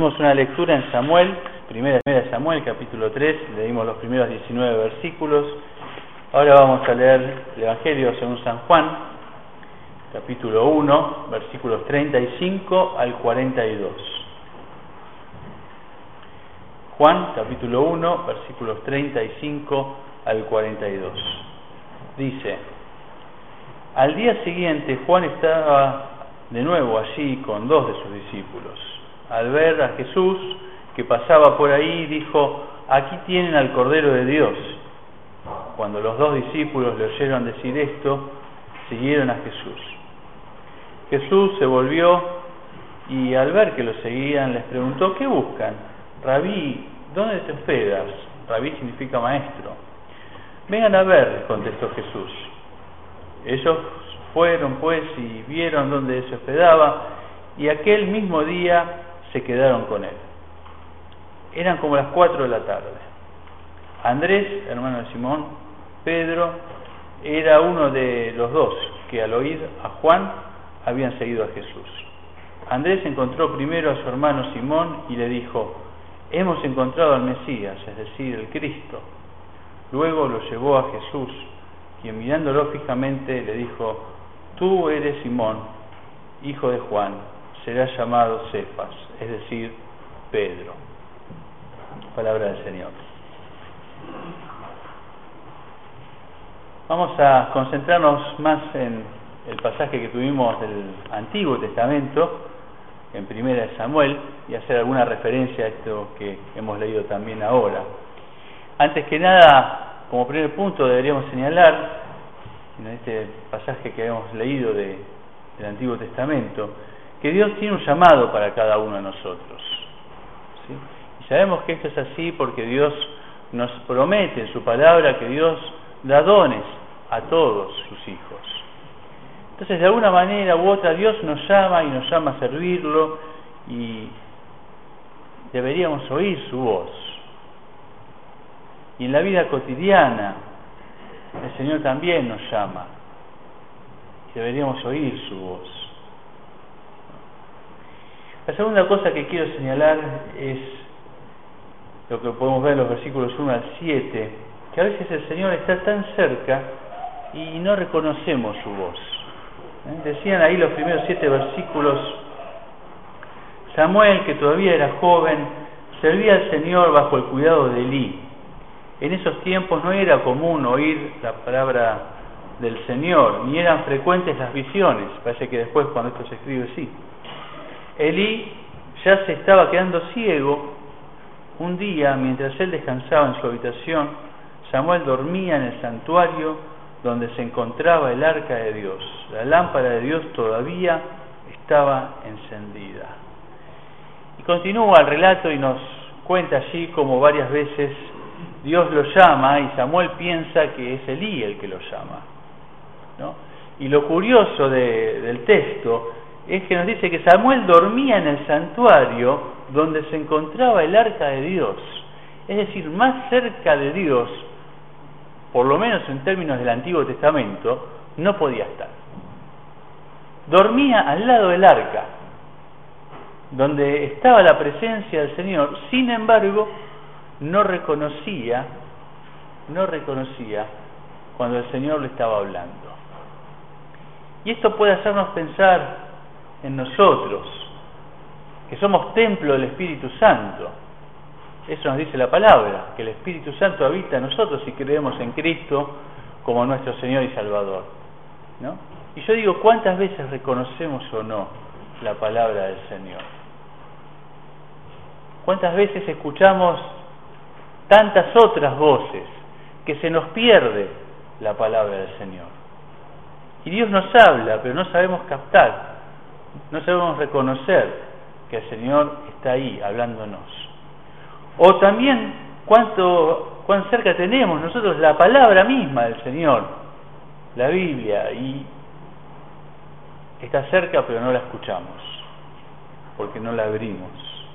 Hicimos una lectura en Samuel, primera Samuel, capítulo 3, leímos los primeros 19 versículos. Ahora vamos a leer el Evangelio según San Juan, capítulo 1, versículos 35 al 42. Juan, capítulo 1, versículos 35 al 42. Dice: al día siguiente Juan estaba de nuevo allí con dos de sus discípulos. Al ver a Jesús que pasaba por ahí, dijo: aquí tienen al Cordero de Dios. Cuando los dos discípulos le oyeron decir esto, siguieron a Jesús. Jesús se volvió y al ver que lo seguían les preguntó: ¿qué buscan? Rabí, ¿dónde te hospedas? Rabí significa maestro. Vengan a ver, contestó Jesús. Ellos fueron pues y vieron dónde se hospedaba, y aquel mismo día se quedaron con él. Eran como las 4 de la tarde. Andrés, hermano de Simón, Pedro, era uno de los dos que al oír a Juan habían seguido a Jesús. Andrés encontró primero a su hermano Simón y le dijo: hemos encontrado al Mesías, es decir, el Cristo. Luego lo llevó a Jesús, quien mirándolo fijamente le dijo: tú eres Simón, hijo de Juan, serás llamado Cefas, es decir, Pedro. Palabra del Señor. Vamos a concentrarnos más en el pasaje que tuvimos del Antiguo Testamento, en Primera de Samuel, y hacer alguna referencia a esto que hemos leído también ahora. Antes que nada, como primer punto, deberíamos señalar, en este pasaje que hemos leído del Antiguo Testamento, que Dios tiene un llamado para cada uno de nosotros, ¿sí? Y sabemos que esto es así porque Dios nos promete en su palabra que Dios da dones a todos sus hijos. Entonces, de alguna manera u otra, Dios nos llama y nos llama a servirlo, y deberíamos oír su voz. Y en la vida cotidiana, el Señor también nos llama, y deberíamos oír su voz. La segunda cosa que quiero señalar es lo que podemos ver en los versículos 1 al 7, que a veces el Señor está tan cerca y no reconocemos su voz. Decían ahí los primeros 7 versículos: Samuel, que todavía era joven, servía al Señor bajo el cuidado de Elí. En esos tiempos no era común oír la palabra del Señor, ni eran frecuentes las visiones. Parece que después, cuando esto se escribe, sí. Elí ya se estaba quedando ciego. Un día, mientras él descansaba en su habitación, Samuel dormía en el santuario donde se encontraba el arca de Dios. La lámpara de Dios todavía estaba encendida. Y continúa el relato y nos cuenta allí como varias veces Dios lo llama y Samuel piensa que es Elí el que lo llama, ¿no? Y lo curioso del texto es que nos dice que Samuel dormía en el santuario donde se encontraba el arca de Dios. Es decir, más cerca de Dios, por lo menos en términos del Antiguo Testamento, no podía estar. Dormía al lado del arca, donde estaba la presencia del Señor. Sin embargo, no reconocía cuando el Señor le estaba hablando. Y esto puede hacernos pensar en nosotros, que somos templo del Espíritu Santo. Eso nos dice la palabra, que el Espíritu Santo habita en nosotros si creemos en Cristo como nuestro Señor y Salvador, ¿no? Y yo digo, ¿cuántas veces reconocemos o no la palabra del Señor? ¿Cuántas veces escuchamos tantas otras voces que se nos pierde la palabra del Señor? Y Dios nos habla, pero no sabemos captar, no sabemos reconocer que el Señor está ahí hablándonos. O también cuán cerca tenemos nosotros la palabra misma del Señor, la Biblia, y está cerca pero no la escuchamos porque no la abrimos.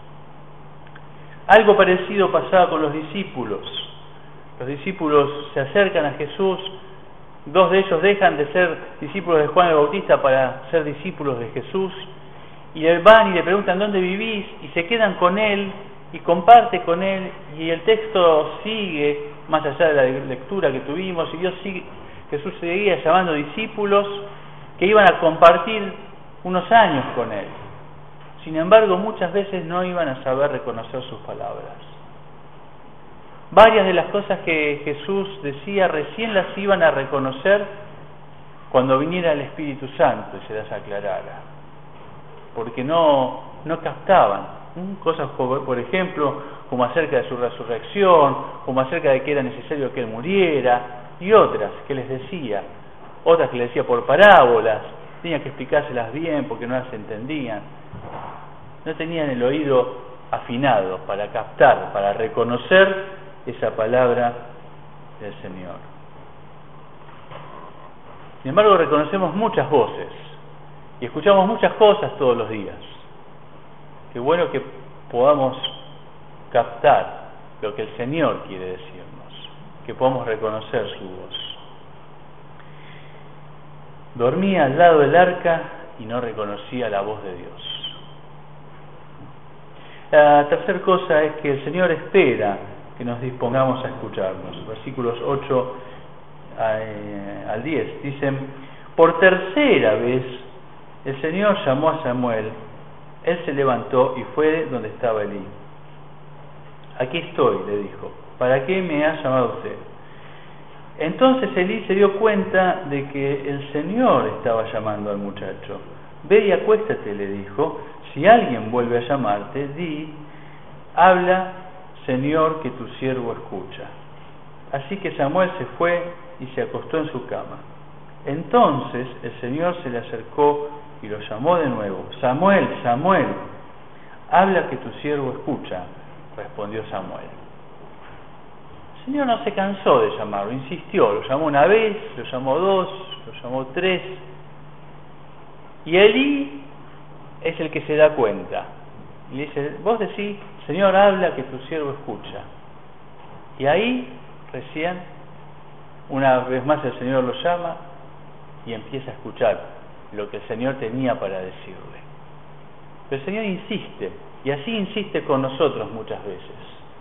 Algo parecido pasaba con los discípulos. Los discípulos se acercan a Jesús. Dos de ellos dejan de ser discípulos de Juan el Bautista para ser discípulos de Jesús, y van y le preguntan dónde vivís, y se quedan con él, y comparte con él, y el texto sigue, más allá de la lectura que tuvimos, y Jesús seguía llamando discípulos que iban a compartir unos años con él. Sin embargo, muchas veces no iban a saber reconocer sus palabras. Varias de las cosas que Jesús decía recién las iban a reconocer cuando viniera el Espíritu Santo y se las aclarara, porque no captaban. Cosas, por ejemplo, como acerca de su resurrección, como acerca de que era necesario que Él muriera, y otras que les decía, otras que les decía por parábolas, tenían que explicárselas bien porque no las entendían. No tenían el oído afinado para captar, para reconocer esa palabra del Señor. Sin embargo, reconocemos muchas voces y escuchamos muchas cosas todos los días. Qué bueno que podamos captar lo que el Señor quiere decirnos, que podamos reconocer su voz. Dormía al lado del arca y no reconocía la voz de Dios. La tercera cosa es que el Señor espera que nos dispongamos a escucharnos. Versículos 8 al 10 dicen: por tercera vez el Señor llamó a Samuel. Él se levantó y fue donde estaba Elí. Aquí estoy, le dijo. ¿Para qué me ha llamado usted? Entonces Elí se dio cuenta de que el Señor estaba llamando al muchacho. Ve y acuéstate, le dijo. Si alguien vuelve a llamarte, di: habla, Señor, que tu siervo escucha. Así que Samuel se fue y se acostó en su cama. Entonces el Señor se le acercó y lo llamó de nuevo. Samuel, Samuel. Habla, que tu siervo escucha, respondió Samuel. El Señor no se cansó de llamarlo, insistió. Lo llamó una vez, lo llamó dos, lo llamó tres. Y Elí es el que se da cuenta. Y le dice: vos decís, Señor, habla, que tu siervo escucha. Y ahí, recién, una vez más el Señor lo llama y empieza a escuchar lo que el Señor tenía para decirle. Pero el Señor insiste, y así insiste con nosotros muchas veces.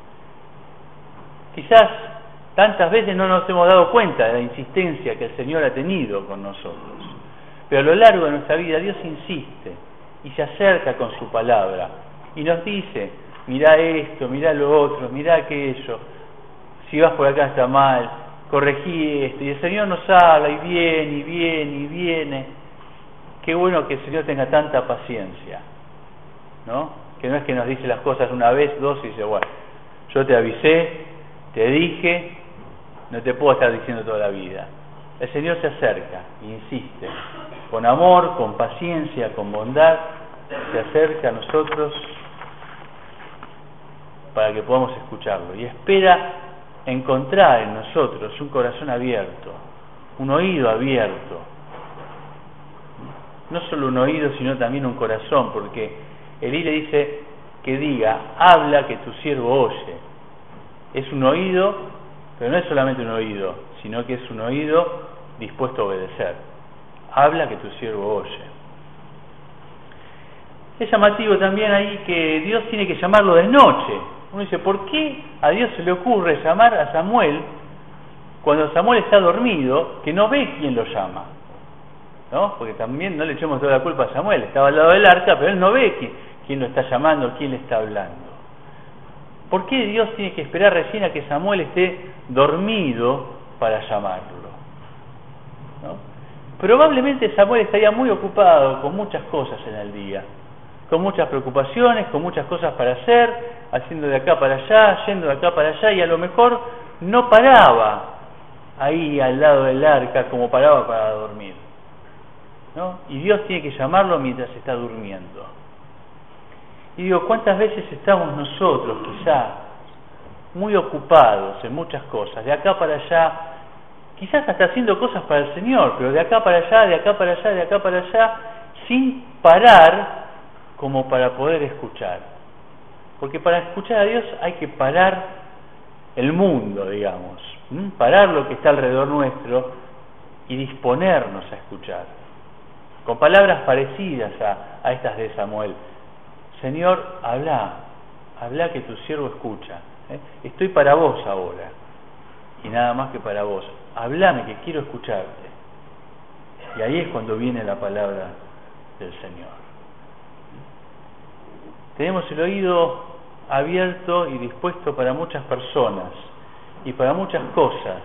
Quizás tantas veces no nos hemos dado cuenta de la insistencia que el Señor ha tenido con nosotros, pero a lo largo de nuestra vida Dios insiste y se acerca con su palabra y nos dice: mirá esto, mirá lo otro, mirá aquello, si vas por acá está mal, corregí esto. Y el Señor nos habla y viene y viene y viene. Qué bueno que el Señor tenga tanta paciencia, ¿no? Que no es que nos dice las cosas una vez, dos, y dice: bueno, yo te avisé, te dije, no te puedo estar diciendo toda la vida. El Señor se acerca e insiste, con amor, con paciencia, con bondad, se acerca a nosotros para que podamos escucharlo, y espera encontrar en nosotros un corazón abierto, un oído abierto. No solo un oído, sino también un corazón, porque Elí le dice que diga: habla, que tu siervo oye. Es un oído, pero no es solamente un oído, sino que es un oído dispuesto a obedecer. Habla, que tu siervo oye. Es llamativo también ahí que Dios tiene que llamarlo de noche. Uno dice: ¿por qué a Dios se le ocurre llamar a Samuel cuando Samuel está dormido, que no ve quién lo llama? ¿No? Porque también no le echemos toda la culpa a Samuel. Estaba al lado del arca, pero él no ve quién lo está llamando, quién le está hablando. ¿Por qué Dios tiene que esperar recién a que Samuel esté dormido para llamarlo? ¿No? Probablemente Samuel estaría muy ocupado con muchas cosas en el día, con muchas preocupaciones, con muchas cosas para hacer, haciendo de acá para allá, yendo de acá para allá, y a lo mejor no paraba ahí al lado del arca como paraba para dormir, ¿no? Y Dios tiene que llamarlo mientras está durmiendo. Y digo, ¿cuántas veces estamos nosotros quizá muy ocupados en muchas cosas, de acá para allá, quizás hasta haciendo cosas para el Señor, pero de acá para allá, de acá para allá, de acá para allá, sin parar como para poder escuchar? Porque para escuchar a Dios hay que parar el mundo, digamos, parar lo que está alrededor nuestro y disponernos a escuchar con palabras parecidas a estas de Samuel. Señor, habla que tu siervo escucha. Estoy para vos ahora, y nada más que para vos. Hablame, que quiero escucharte. Y ahí es cuando viene la palabra del Señor. Tenemos el oído abierto y dispuesto para muchas personas y para muchas cosas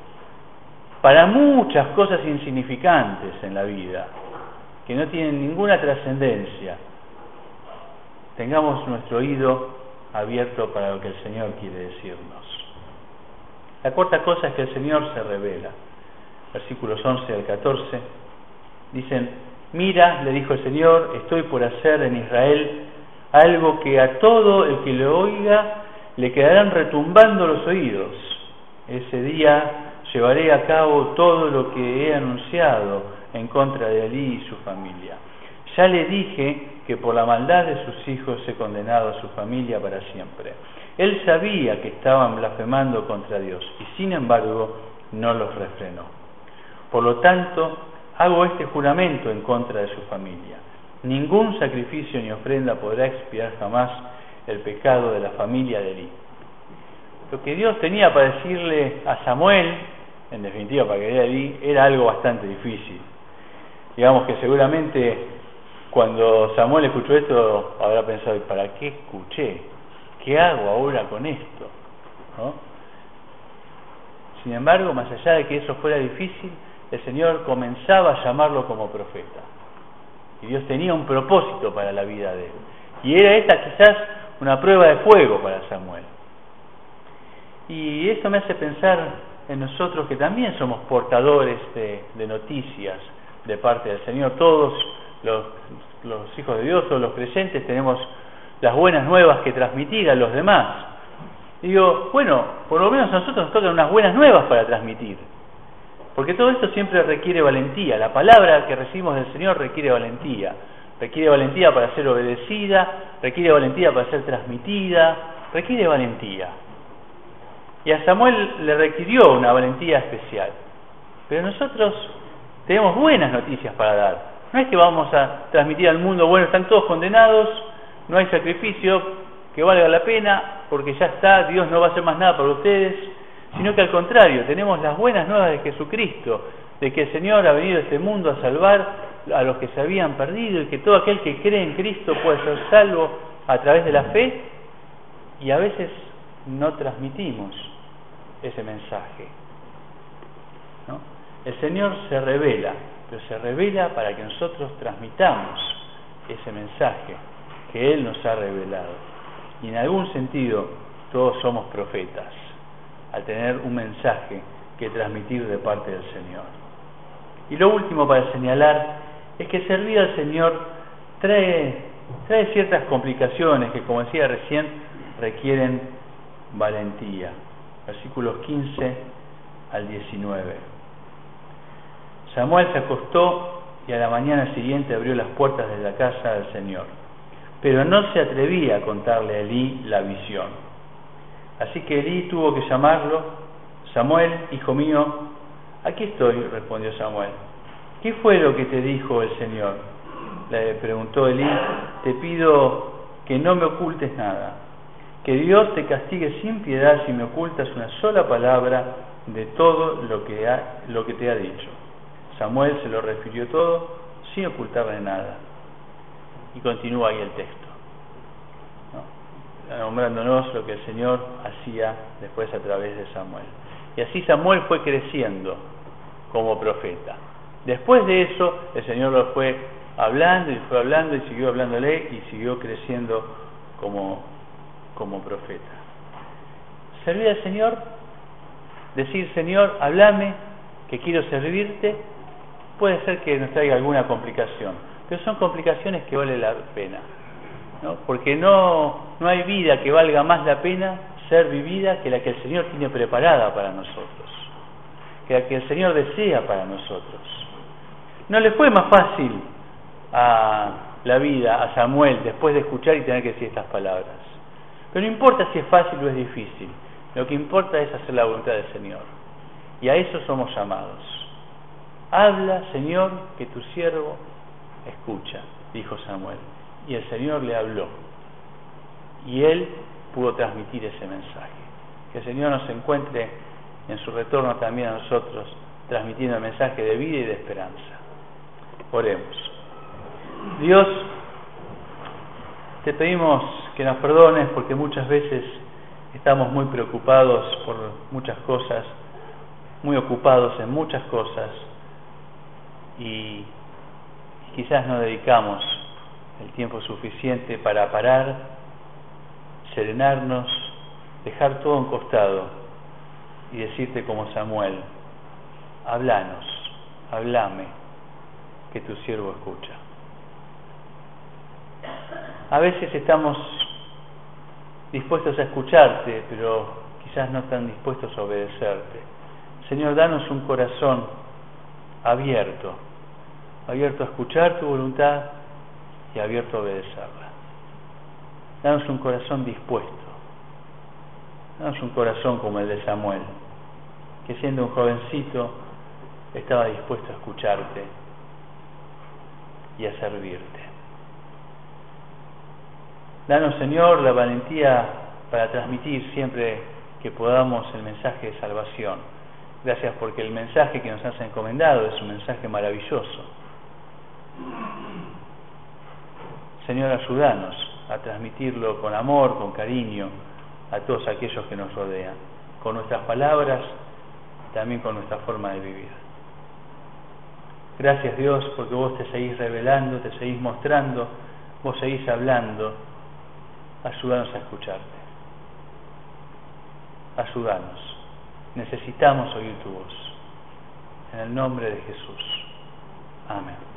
insignificantes en la vida, que no tienen ninguna trascendencia. Tengamos nuestro oído abierto para lo que el Señor quiere decirnos. La cuarta cosa es que el Señor se revela. Versículos 11 al 14 dicen: mira, le dijo el Señor, estoy por hacer en Israel algo que a todo el que lo oiga le quedarán retumbando los oídos. Ese día llevaré a cabo todo lo que he anunciado en contra de Elí y su familia. Ya le dije que por la maldad de sus hijos he condenado a su familia para siempre. Él sabía que estaban blasfemando contra Dios y sin embargo no los refrenó. Por lo tanto, hago este juramento en contra de su familia: ningún sacrificio ni ofrenda podrá expiar jamás el pecado de la familia de Elí. Lo que Dios tenía para decirle a Samuel, en definitiva para que diera Elí, era algo bastante difícil. Digamos que seguramente cuando Samuel escuchó esto habrá pensado: ¿para qué escuché? ¿Qué hago ahora con esto? ¿No? Sin embargo, más allá de que eso fuera difícil, el Señor comenzaba a llamarlo como profeta. Y Dios tenía un propósito para la vida de él. Y era esta quizás una prueba de fuego para Samuel. Y esto me hace pensar en nosotros, que también somos portadores de noticias de parte del Señor. Todos los hijos de Dios, todos los creyentes, tenemos las buenas nuevas que transmitir a los demás. Y digo, bueno, por lo menos a nosotros nos tocan unas buenas nuevas para transmitir. Porque todo esto siempre requiere valentía. La palabra que recibimos del Señor requiere valentía. Requiere valentía para ser obedecida, requiere valentía para ser transmitida, requiere valentía. Y a Samuel le requirió una valentía especial. Pero nosotros tenemos buenas noticias para dar. No es que vamos a transmitir al mundo: bueno, están todos condenados, no hay sacrificio que valga la pena, porque ya está, Dios no va a hacer más nada por ustedes. Sino que al contrario, tenemos las buenas nuevas de Jesucristo, de que el Señor ha venido a este mundo a salvar a los que se habían perdido, y que todo aquel que cree en Cristo puede ser salvo a través de la fe. Y a veces no transmitimos ese mensaje, ¿no? El Señor se revela, pero se revela para que nosotros transmitamos ese mensaje que Él nos ha revelado. Y en algún sentido todos somos profetas al tener un mensaje que transmitir de parte del Señor. Y lo último para señalar es que servir al Señor trae ciertas complicaciones que, como decía recién, requieren valentía. Versículos 15 al 19. Samuel se acostó y a la mañana siguiente abrió las puertas de la casa del Señor, pero no se atrevía a contarle a Elí la visión. Así que Elí tuvo que llamarlo. Samuel, hijo mío. Aquí estoy, respondió Samuel. ¿Qué fue lo que te dijo el Señor? Le preguntó Elí. Te pido que no me ocultes nada. Que Dios te castigue sin piedad si me ocultas una sola palabra de todo lo que te ha dicho. Samuel se lo refirió todo sin ocultarle nada. Y continúa ahí el texto, ¿no? Nombrándonos lo que el Señor hacía después a través de Samuel. Y así Samuel fue creciendo como profeta. Después de eso, el Señor lo fue hablando y siguió hablándole y siguió creciendo como profeta. Servir al Señor, decir: Señor, háblame, que quiero servirte, puede ser que nos traiga alguna complicación, pero son complicaciones que vale la pena, ¿no? Porque no hay vida que valga más la pena ser vivida que la que el Señor tiene preparada para nosotros, que la que el Señor desea para nosotros. No le fue más fácil a la vida a Samuel después de escuchar y tener que decir estas palabras, pero no importa si es fácil o es difícil, lo que importa es hacer la voluntad del Señor, y a eso somos llamados. Habla, Señor, que tu siervo escucha, dijo Samuel. Y el Señor le habló. Y él pudo transmitir ese mensaje. Que el Señor nos encuentre en su retorno también a nosotros, transmitiendo el mensaje de vida y de esperanza. Oremos. Dios, te pedimos que nos perdones porque muchas veces estamos muy preocupados por muchas cosas, muy ocupados en muchas cosas, y quizás no dedicamos el tiempo suficiente para parar, serenarnos, dejar todo a un costado y decirte como Samuel: háblanos, háblame, que tu siervo escucha. A veces estamos dispuestos a escucharte, pero quizás no tan dispuestos a obedecerte. Señor, danos un corazón abierto a escuchar tu voluntad y abierto a obedecerla. Danos un corazón dispuesto. Danos un corazón como el de Samuel, que siendo un jovencito estaba dispuesto a escucharte y a servirte. Danos, Señor, la valentía para transmitir siempre que podamos el mensaje de salvación. Gracias porque el mensaje que nos has encomendado es un mensaje maravilloso. Señor, ayúdanos a transmitirlo con amor, con cariño a todos aquellos que nos rodean, con nuestras palabras y también con nuestra forma de vivir. Gracias, Dios, porque vos te seguís revelando, te seguís mostrando, vos seguís hablando. Ayúdanos a escucharte. Ayúdanos. Necesitamos oír tu voz. En el nombre de Jesús. Amén.